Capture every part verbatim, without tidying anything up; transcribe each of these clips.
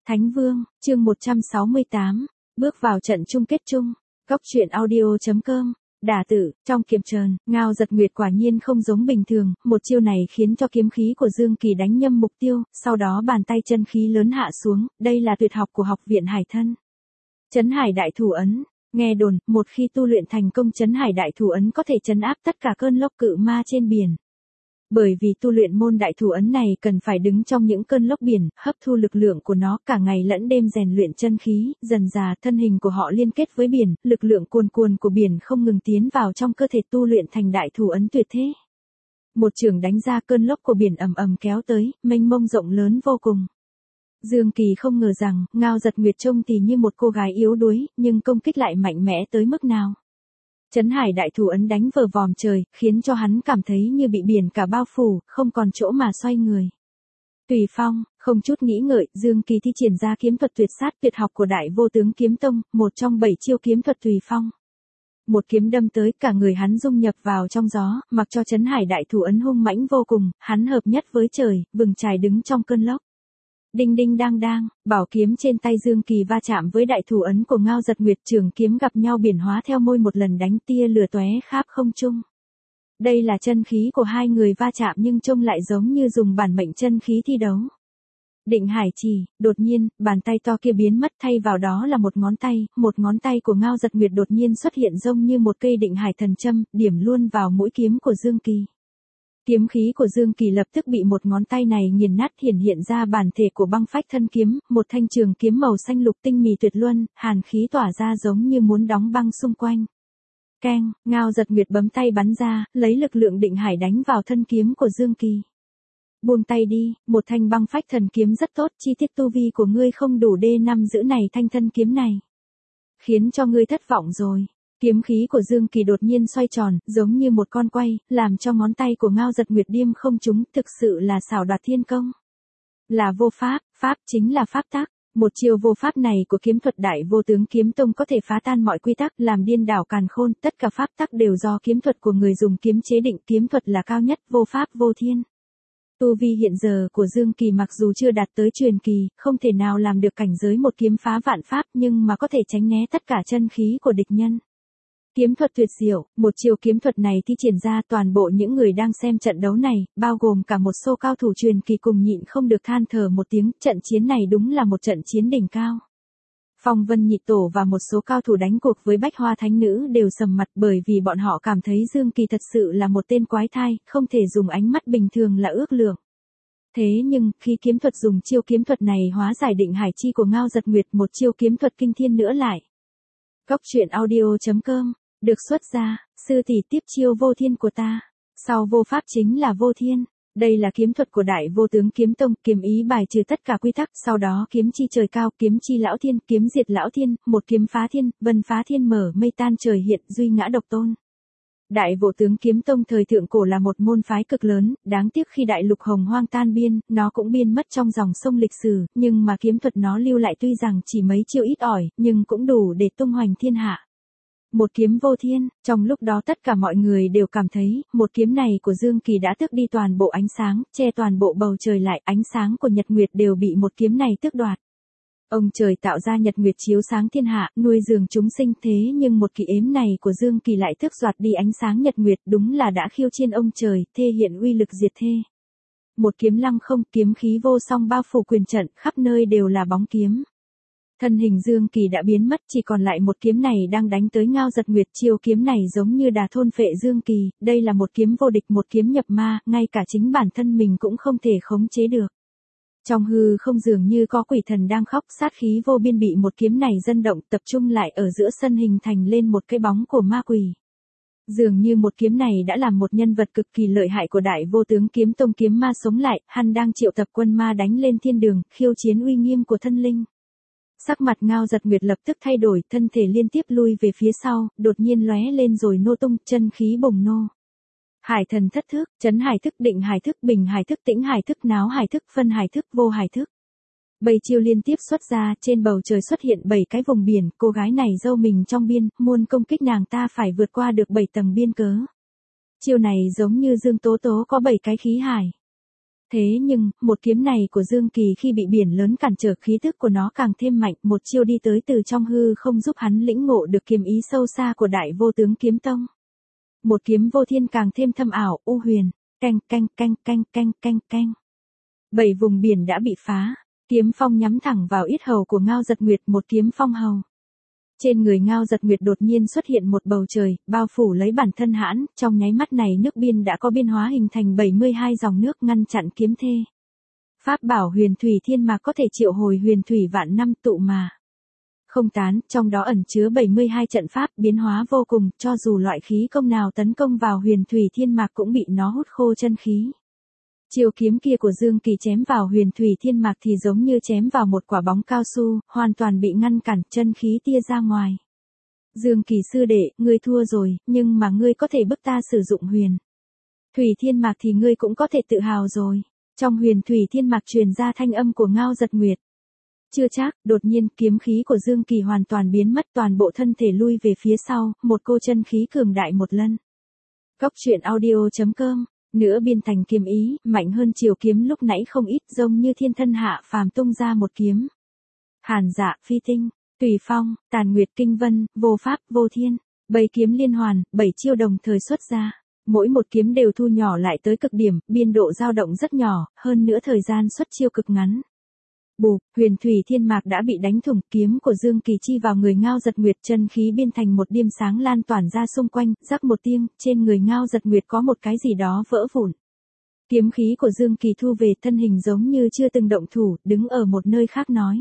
Thánh Vương, chương một trăm sáu mươi tám, bước vào trận chung kết chung, góc truyện audio.com, đả tử, trong kiếm trần, Ngao Giật Nguyệt quả nhiên không giống bình thường, một chiêu này khiến cho kiếm khí của Dương Kỳ đánh nhâm mục tiêu, sau đó bàn tay chân khí lớn hạ xuống, đây là tuyệt học của học viện Hải Thân. Trấn Hải Đại Thủ Ấn, nghe đồn, một khi tu luyện thành công Trấn Hải Đại Thủ Ấn có thể trấn áp tất cả cơn lốc cự ma trên biển. Bởi vì tu luyện môn đại thủ ấn này cần phải đứng trong những cơn lốc biển, hấp thu lực lượng của nó cả ngày lẫn đêm rèn luyện chân khí, dần dà thân hình của họ liên kết với biển, lực lượng cuồn cuồn của biển không ngừng tiến vào trong cơ thể tu luyện thành đại thủ ấn tuyệt thế. Một chưởng đánh ra cơn lốc của biển ầm ầm kéo tới, mênh mông rộng lớn vô cùng. Dương Kỳ không ngờ rằng, Ngao Giật Nguyệt trông thì như một cô gái yếu đuối, nhưng công kích lại mạnh mẽ tới mức nào. Trấn Hải Đại Thủ Ấn đánh vờ vòm trời, khiến cho hắn cảm thấy như bị biển cả bao phủ, không còn chỗ mà xoay người. Tùy Phong, không chút nghĩ ngợi, Dương Kỳ thi triển ra kiếm thuật tuyệt sát tuyệt học của Đại Vô Tướng Kiếm Tông, một trong bảy chiêu kiếm thuật Tùy Phong. Một kiếm đâm tới, cả người hắn dung nhập vào trong gió, mặc cho Trấn Hải Đại Thủ Ấn hung mãnh vô cùng, hắn hợp nhất với trời, vừng trải đứng trong cơn lốc. Đinh đinh đang đang, bảo kiếm trên tay Dương Kỳ va chạm với đại thủ ấn của Ngao Giật Nguyệt, trường kiếm gặp nhau biển hóa theo môi một lần đánh tia lửa tóe khắp không trung. Đây là chân khí của hai người va chạm nhưng trông lại giống như dùng bản mệnh chân khí thi đấu. Định Hải Chỉ, đột nhiên, bàn tay to kia biến mất thay vào đó là một ngón tay, một ngón tay của Ngao Giật Nguyệt đột nhiên xuất hiện giống như một cây định hải thần châm, điểm luôn vào mũi kiếm của Dương Kỳ. Kiếm khí của Dương Kỳ lập tức bị một ngón tay này nghiền nát, hiển hiện ra bản thể của băng phách thân kiếm, một thanh trường kiếm màu xanh lục tinh mì tuyệt luân, hàn khí tỏa ra giống như muốn đóng băng xung quanh. Keng, Ngao Giật Nguyệt bấm tay bắn ra, lấy lực lượng định hải đánh vào thân kiếm của Dương Kỳ. Buông tay đi, một thanh băng phách thần kiếm rất tốt, chi tiết tu vi của ngươi không đủ đê năm giữ này thanh thân kiếm này. Khiến cho ngươi thất vọng rồi. Kiếm khí của Dương Kỳ đột nhiên xoay tròn, giống như một con quay, làm cho ngón tay của Ngao Giật Nguyệt điêm không trúng, thực sự là xảo đoạt thiên công. Là vô pháp, pháp chính là pháp tắc. Một chiêu vô pháp này của kiếm thuật Đại Vô Tướng Kiếm Tông có thể phá tan mọi quy tắc, làm điên đảo càn khôn, tất cả pháp tắc đều do kiếm thuật của người dùng kiếm chế định, kiếm thuật là cao nhất, vô pháp vô thiên. Tu vi hiện giờ của Dương Kỳ mặc dù chưa đạt tới truyền kỳ, không thể nào làm được cảnh giới một kiếm phá vạn pháp, nhưng mà có thể tránh né tất cả chân khí của địch nhân. Kiếm thuật tuyệt diệu, một chiêu kiếm thuật này thi triển ra, toàn bộ những người đang xem trận đấu này, bao gồm cả một số cao thủ truyền kỳ cùng nhịn không được than thở một tiếng, trận chiến này đúng là một trận chiến đỉnh cao. Phong Vân Nhị Tổ và một số cao thủ đánh cuộc với Bách Hoa Thánh Nữ đều sầm mặt bởi vì bọn họ cảm thấy Dương Kỳ thật sự là một tên quái thai, không thể dùng ánh mắt bình thường là ước lượng. Thế nhưng, khi kiếm thuật dùng chiêu kiếm thuật này hóa giải định hải chi của Ngao Giật Nguyệt, một chiêu kiếm thuật kinh thiên nữa lại. Góc truyện audio.com, được xuất ra, sư tỷ tiếp chiêu vô thiên của ta, sau vô pháp chính là vô thiên. Đây là kiếm thuật của Đại Vô Tướng Kiếm Tông, kiếm ý bài trừ tất cả quy tắc, sau đó kiếm chi trời cao, kiếm chi lão thiên, kiếm diệt lão thiên, một kiếm phá thiên, vân phá thiên mở mây tan trời hiện, duy ngã độc tôn. Đại Vô Tướng Kiếm Tông thời thượng cổ là một môn phái cực lớn, đáng tiếc khi đại lục hồng hoang tan biên, nó cũng biên mất trong dòng sông lịch sử, nhưng mà kiếm thuật nó lưu lại tuy rằng chỉ mấy chiêu ít ỏi, nhưng cũng đủ để tung hoành thiên hạ. Một kiếm vô thiên, trong lúc đó tất cả mọi người đều cảm thấy, một kiếm này của Dương Kỳ đã tước đi toàn bộ ánh sáng, che toàn bộ bầu trời lại, ánh sáng của nhật nguyệt đều bị một kiếm này tước đoạt. Ông trời tạo ra nhật nguyệt chiếu sáng thiên hạ, nuôi dưỡng chúng sinh, thế nhưng một kỳ ếm này của Dương Kỳ lại tước đoạt đi ánh sáng nhật nguyệt, đúng là đã khiêu chiên ông trời, thê hiện uy lực diệt thê. Một kiếm lăng không, kiếm khí vô song bao phủ quyền trận, khắp nơi đều là bóng kiếm. Thân hình Dương Kỳ đã biến mất, chỉ còn lại một kiếm này đang đánh tới Ngao Giật Nguyệt, chiêu kiếm này giống như đà thôn phệ Dương Kỳ, đây là một kiếm vô địch, một kiếm nhập ma, ngay cả chính bản thân mình cũng không thể khống chế được. Trong hư không dường như có quỷ thần đang khóc, sát khí vô biên bị một kiếm này dâng động, tập trung lại ở giữa sân hình thành lên một cái bóng của ma quỷ. Dường như một kiếm này đã làm một nhân vật cực kỳ lợi hại của Đại Vô Tướng Kiếm Tông kiếm ma sống lại, hắn đang triệu tập quân ma đánh lên thiên đường, khiêu chiến uy nghiêm của thân linh. Sắc mặt Ngao Giật Nguyệt lập tức thay đổi, thân thể liên tiếp lui về phía sau, đột nhiên lóe lên rồi nô tung, chân khí bùng nô. Hải thần thất thức, Trấn Hải thức, Định Hải thức, Bình Hải thức, Tĩnh Hải thức, Náo Hải thức, Phân Hải thức, Vô Hải thức. Bảy chiêu liên tiếp xuất ra, trên bầu trời xuất hiện bảy cái vùng biển, cô gái này giâu mình trong biên, muốn công kích nàng ta phải vượt qua được bảy tầng biên cớ. Chiêu này giống như Dương Tố Tố có bảy cái khí hải. Thế nhưng, một kiếm này của Dương Kỳ khi bị biển lớn cản trở khí tức của nó càng thêm mạnh, một chiêu đi tới từ trong hư không giúp hắn lĩnh ngộ được kiếm ý sâu xa của Đại Vô Tướng Kiếm Tông. Một kiếm vô thiên càng thêm thâm ảo, u huyền, canh canh canh canh canh canh canh. Bảy vùng biển đã bị phá, kiếm phong nhắm thẳng vào yết hầu của Ngao Giật Nguyệt, một kiếm phong hầu. Trên người Ngao Giật Nguyệt đột nhiên xuất hiện một bầu trời, bao phủ lấy bản thân hãn, trong nháy mắt này nước biên đã có biên hóa hình thành bảy mươi hai dòng nước ngăn chặn kiếm thê. Pháp bảo huyền thủy thiên mạc có thể triệu hồi huyền thủy vạn năm tụ mà không tán, trong đó ẩn chứa bảy mươi hai trận pháp biến hóa vô cùng, cho dù loại khí công nào tấn công vào huyền thủy thiên mạc cũng bị nó hút khô chân khí. Chiêu kiếm kia của Dương Kỳ chém vào huyền thủy thiên mạc thì giống như chém vào một quả bóng cao su, hoàn toàn bị ngăn cản, chân khí tia ra ngoài. Dương Kỳ sư đệ, ngươi thua rồi, nhưng mà ngươi có thể bức ta sử dụng huyền thủy thiên mạc thì ngươi cũng có thể tự hào rồi. Trong huyền thủy thiên mạc truyền ra thanh âm của Ngao Giật Nguyệt. Chưa chắc, đột nhiên kiếm khí của Dương Kỳ hoàn toàn biến mất, toàn bộ thân thể lui về phía sau, một cô chân khí cường đại một lần. Góc truyện audio chấm com. Nữa biên thành kiếm ý, mạnh hơn chiều kiếm lúc nãy không ít, giống như thiên thân hạ phàm tung ra một kiếm. Hàn Dạ, Phi Tinh, Tùy Phong, Tàn Nguyệt, Kinh Vân, Vô Pháp, Vô Thiên, bảy kiếm liên hoàn, bảy chiêu đồng thời xuất ra. Mỗi một kiếm đều thu nhỏ lại tới cực điểm, biên độ dao động rất nhỏ, hơn nữa thời gian xuất chiêu cực ngắn. Bù, huyền thủy thiên mạc đã bị đánh thủng, kiếm của Dương Kỳ chi vào người Ngao Giật Nguyệt, chân khí biên thành một điêm sáng lan tỏa ra xung quanh, rắc một tiếng, trên người Ngao Giật Nguyệt có một cái gì đó vỡ vụn. Kiếm khí của Dương Kỳ thu về, thân hình giống như chưa từng động thủ, đứng ở một nơi khác nói.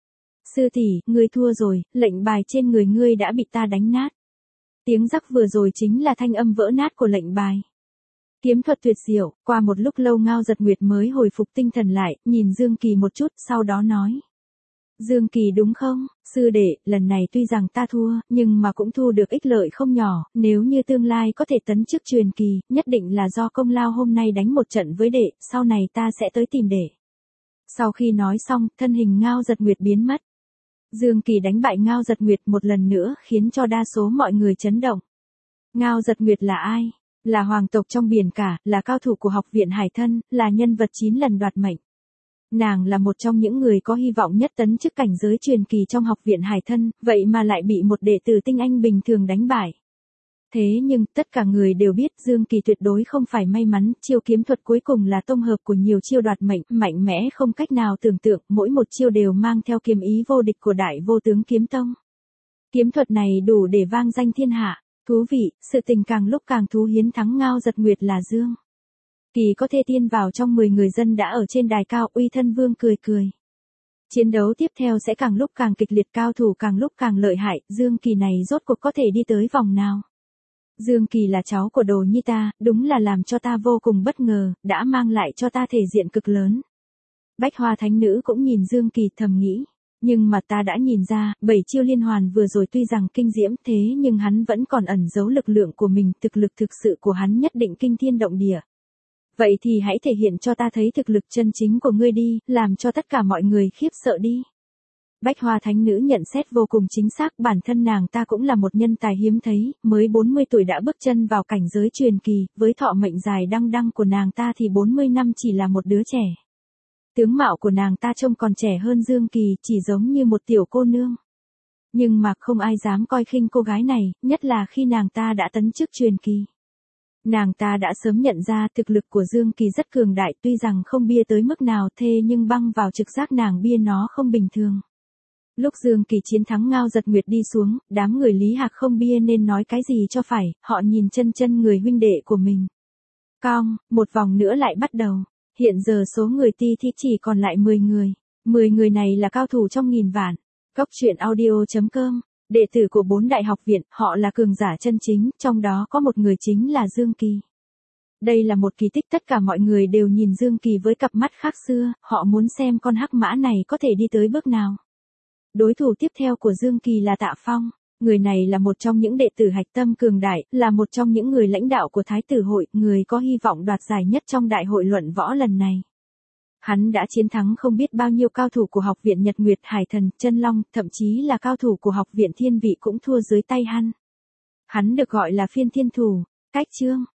Sư tỷ, ngươi thua rồi, lệnh bài trên người ngươi đã bị ta đánh nát. Tiếng rắc vừa rồi chính là thanh âm vỡ nát của lệnh bài. Kiếm thuật tuyệt diệu, qua một lúc lâu Ngao Giật Nguyệt mới hồi phục tinh thần lại, nhìn Dương Kỳ một chút, sau đó nói. Dương Kỳ đúng không, sư đệ, lần này tuy rằng ta thua, nhưng mà cũng thu được ích lợi không nhỏ, nếu như tương lai có thể tấn chức truyền kỳ, nhất định là do công lao hôm nay đánh một trận với đệ, sau này ta sẽ tới tìm đệ. Sau khi nói xong, thân hình Ngao Giật Nguyệt biến mất. Dương Kỳ đánh bại Ngao Giật Nguyệt một lần nữa, khiến cho đa số mọi người chấn động. Ngao Giật Nguyệt là ai? Là hoàng tộc trong biển cả, là cao thủ của học viện Hải Thân, là nhân vật chín lần đoạt mệnh. Nàng là một trong những người có hy vọng nhất tấn chức cảnh giới truyền kỳ trong học viện Hải Thân, vậy mà lại bị một đệ tử tinh anh bình thường đánh bại. Thế nhưng, tất cả người đều biết Dương Kỳ tuyệt đối không phải may mắn, chiêu kiếm thuật cuối cùng là tổng hợp của nhiều chiêu đoạt mệnh, mạnh mẽ không cách nào tưởng tượng, mỗi một chiêu đều mang theo kiếm ý vô địch của Đại Vô Tướng Kiếm Tông. Kiếm thuật này đủ để vang danh thiên hạ. Thú vị, sự tình càng lúc càng thú hiến thắng Ngao Giật Nguyệt là Dương Kỳ có thể tiên vào trong mười người dân đã ở trên đài cao, Uy Thân Vương cười cười. Chiến đấu tiếp theo sẽ càng lúc càng kịch liệt, cao thủ càng lúc càng lợi hại, Dương Kỳ này rốt cuộc có thể đi tới vòng nào. Dương Kỳ là cháu của Đồ Nhi ta, đúng là làm cho ta vô cùng bất ngờ, đã mang lại cho ta thể diện cực lớn. Bách Hoa Thánh Nữ cũng nhìn Dương Kỳ thầm nghĩ. Nhưng mà ta đã nhìn ra, bảy chiêu liên hoàn vừa rồi tuy rằng kinh diễm thế nhưng hắn vẫn còn ẩn giấu lực lượng của mình, thực lực thực sự của hắn nhất định kinh thiên động địa. Vậy thì hãy thể hiện cho ta thấy thực lực chân chính của ngươi đi, làm cho tất cả mọi người khiếp sợ đi. Bách Hoa Thánh Nữ nhận xét vô cùng chính xác, bản thân nàng ta cũng là một nhân tài hiếm thấy, mới bốn mươi tuổi đã bước chân vào cảnh giới truyền kỳ, với thọ mệnh dài đăng đăng của nàng ta thì bốn mươi năm chỉ là một đứa trẻ. Tướng mạo của nàng ta trông còn trẻ hơn Dương Kỳ, chỉ giống như một tiểu cô nương. Nhưng mà không ai dám coi khinh cô gái này, nhất là khi nàng ta đã tấn chức truyền kỳ. Nàng ta đã sớm nhận ra thực lực của Dương Kỳ rất cường đại, tuy rằng không bia tới mức nào thê nhưng băng vào trực giác nàng bia nó không bình thường. Lúc Dương Kỳ chiến thắng Ngao Giật Nguyệt đi xuống, đám người Lý Hạc không bia nên nói cái gì cho phải, họ nhìn chân chân người huynh đệ của mình. Cong, một vòng nữa lại bắt đầu. Hiện giờ số người ti thi chỉ còn lại mười người. mười người này là cao thủ trong nghìn vạn. Góc truyện audio chấm com. Đệ tử của bốn đại học viện, họ là cường giả chân chính, trong đó có một người chính là Dương Kỳ. Đây là một kỳ tích, tất cả mọi người đều nhìn Dương Kỳ với cặp mắt khác xưa, họ muốn xem con hắc mã này có thể đi tới bước nào. Đối thủ tiếp theo của Dương Kỳ là Tạ Phong. Người này là một trong những đệ tử hạch tâm cường đại, là một trong những người lãnh đạo của Thái tử hội, người có hy vọng đoạt giải nhất trong đại hội luận võ lần này. Hắn đã chiến thắng không biết bao nhiêu cao thủ của học viện Nhật Nguyệt Hải Thần, Chân Long, thậm chí là cao thủ của học viện Thiên Vị cũng thua dưới tay hắn. Hắn được gọi là phiên thiên thủ. Cách chương,